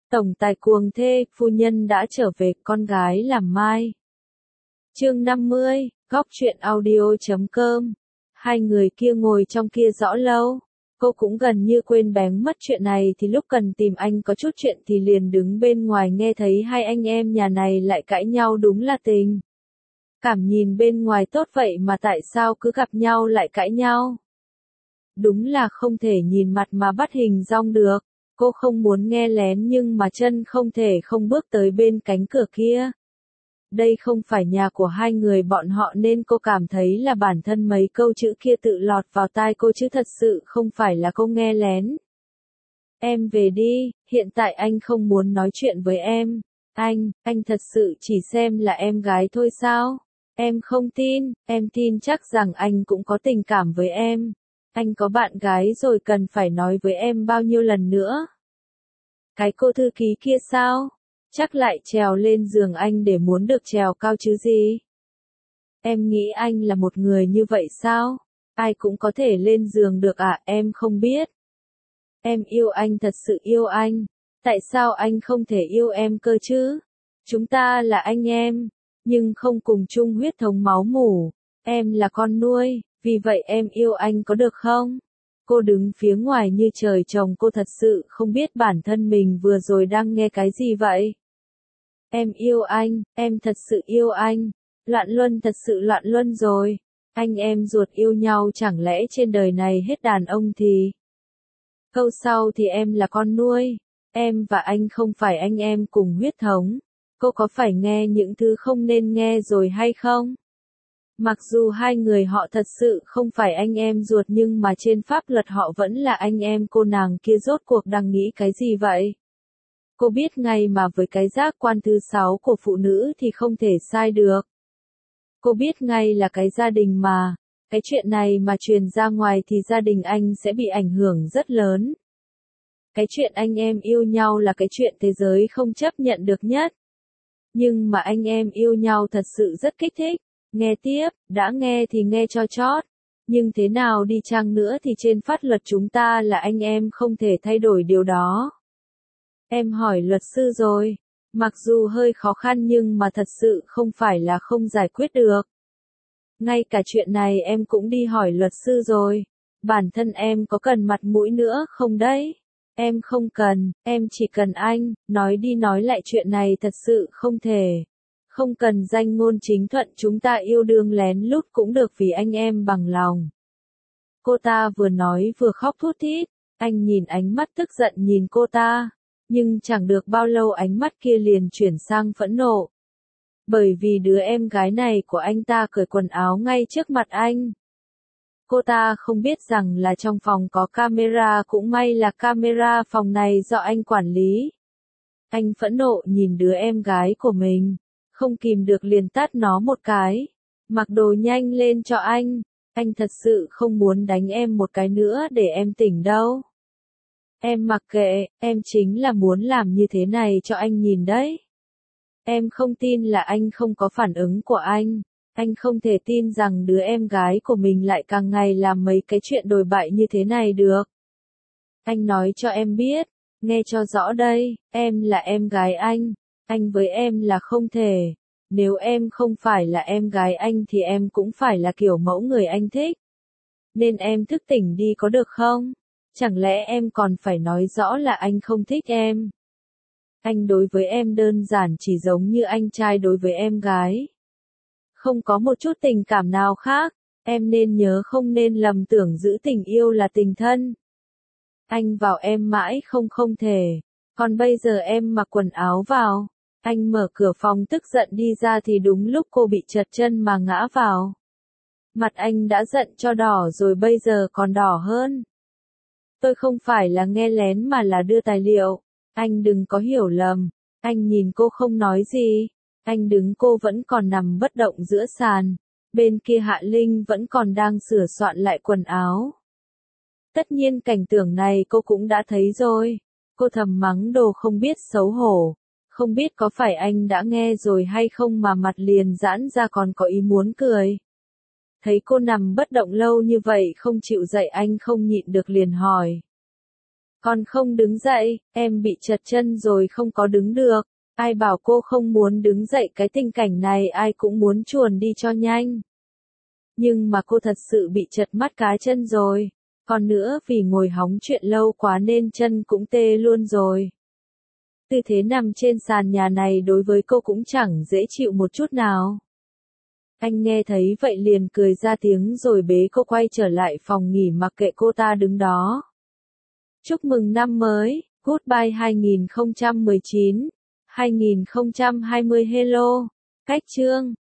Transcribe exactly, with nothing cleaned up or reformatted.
Tổng tài cuồng thê, phu nhân đã trở về, con gái làm mai. Chương năm mươi, góc truyện audio chấm com. Hai người kia ngồi trong kia rõ lâu. Cô cũng gần như quên bén mất chuyện này thì lúc cần tìm anh có chút chuyện thì liền đứng bên ngoài nghe thấy hai anh em nhà này lại cãi nhau, đúng là tình. Cảm nhìn bên ngoài tốt vậy mà tại sao cứ gặp nhau lại cãi nhau? Đúng là không thể nhìn mặt mà bắt hình dong được. Cô không muốn nghe lén nhưng mà chân không thể không bước tới bên cánh cửa kia. Đây không phải nhà của hai người bọn họ nên cô cảm thấy là bản thân mấy câu chữ kia tự lọt vào tai cô chứ thật sự không phải là cô nghe lén. Em về đi, hiện tại anh không muốn nói chuyện với em. Anh, anh thật sự chỉ xem là em gái thôi sao? Em không tin, em tin chắc rằng anh cũng có tình cảm với em. Anh có bạn gái rồi cần phải nói với em bao nhiêu lần nữa. Cái cô thư ký kia sao? Chắc lại trèo lên giường anh để muốn được trèo cao chứ gì? Em nghĩ anh là một người như vậy sao? Ai cũng có thể lên giường được à, em không biết. Em yêu anh, thật sự yêu anh. Tại sao anh không thể yêu em cơ chứ? Chúng ta là anh em, nhưng không cùng chung huyết thống máu mủ. Em là con nuôi, vì vậy em yêu anh có được không? Cô đứng phía ngoài như trời trồng, cô thật sự không biết bản thân mình vừa rồi đang nghe cái gì vậy. Em yêu anh, em thật sự yêu anh. Loạn luân, thật sự loạn luân rồi. Anh em ruột yêu nhau, chẳng lẽ trên đời này hết đàn ông thì... Câu sau thì em là con nuôi. Em và anh không phải anh em cùng huyết thống. Cô có phải nghe những thứ không nên nghe rồi hay không? Mặc dù hai người họ thật sự không phải anh em ruột nhưng mà trên pháp luật họ vẫn là anh em. Cô nàng kia rốt cuộc đang nghĩ cái gì vậy? Cô biết ngay mà với cái giác quan thứ sáu của phụ nữ thì không thể sai được. Cô biết ngay là cái gia đình mà, cái chuyện này mà truyền ra ngoài thì gia đình anh sẽ bị ảnh hưởng rất lớn. Cái chuyện anh em yêu nhau là cái chuyện thế giới không chấp nhận được nhất. Nhưng mà anh em yêu nhau thật sự rất kích thích. Nghe tiếp, đã nghe thì nghe cho chót. Nhưng thế nào đi chăng nữa thì trên pháp luật chúng ta là anh em, không thể thay đổi điều đó. Em hỏi luật sư rồi. Mặc dù hơi khó khăn nhưng mà thật sự không phải là không giải quyết được. Ngay cả chuyện này em cũng đi hỏi luật sư rồi. Bản thân em có cần mặt mũi nữa không đấy? Em không cần, em chỉ cần anh. Nói đi nói lại chuyện này thật sự không thể. Không cần danh ngôn chính thuận, chúng ta yêu đương lén lút cũng được vì anh em bằng lòng. Cô ta vừa nói vừa khóc thút thít. Anh nhìn ánh mắt tức giận nhìn cô ta. Nhưng chẳng được bao lâu ánh mắt kia liền chuyển sang phẫn nộ. Bởi vì đứa em gái này của anh ta cởi quần áo ngay trước mặt anh. Cô ta không biết rằng là trong phòng có camera, cũng may là camera phòng này do anh quản lý. Anh phẫn nộ nhìn đứa em gái của mình. Không kìm được liền tát nó một cái. Mặc đồ nhanh lên cho anh. Anh thật sự không muốn đánh em một cái nữa để em tỉnh đâu. Em mặc kệ, em chính là muốn làm như thế này cho anh nhìn đấy. Em không tin là anh không có phản ứng của anh. Anh không thể tin rằng đứa em gái của mình lại càng ngày làm mấy cái chuyện đồi bại như thế này được. Anh nói cho em biết, nghe cho rõ đây, em là em gái anh. Anh với em là không thể. Nếu em không phải là em gái anh thì em cũng phải là kiểu mẫu người anh thích. Nên em thức tỉnh đi có được không? Chẳng lẽ em còn phải nói rõ là anh không thích em? Anh đối với em đơn giản chỉ giống như anh trai đối với em gái. Không có một chút tình cảm nào khác. Em nên nhớ, không nên lầm tưởng giữ tình yêu là tình thân. Anh vào em mãi không không thể. Còn bây giờ em mặc quần áo vào. Anh mở cửa phòng tức giận đi ra thì đúng lúc cô bị trật chân mà ngã vào. Mặt anh đã giận cho đỏ rồi, bây giờ còn đỏ hơn. Tôi không phải là nghe lén mà là đưa tài liệu. Anh đừng có hiểu lầm. Anh nhìn cô không nói gì. Anh đứng, cô vẫn còn nằm bất động giữa sàn. Bên kia Hạ Linh vẫn còn đang sửa soạn lại quần áo. Tất nhiên cảnh tượng này cô cũng đã thấy rồi. Cô thầm mắng đồ không biết xấu hổ. Không biết có phải anh đã nghe rồi hay không mà mặt liền giãn ra, còn có ý muốn cười. Thấy cô nằm bất động lâu như vậy không chịu dậy, anh không nhịn được liền hỏi. Con không đứng dậy, em bị trật chân rồi không có đứng được. Ai bảo cô không muốn đứng dậy, cái tình cảnh này ai cũng muốn chuồn đi cho nhanh. Nhưng mà cô thật sự bị trật mắt cá chân rồi. Còn nữa vì ngồi hóng chuyện lâu quá nên chân cũng tê luôn rồi. Tư thế nằm trên sàn nhà này đối với cô cũng chẳng dễ chịu một chút nào. Anh nghe thấy vậy liền cười ra tiếng rồi bế cô quay trở lại phòng nghỉ mặc kệ cô ta đứng đó. Chúc mừng năm mới, Goodbye hai không một chín, hai không hai không hello, cách chương.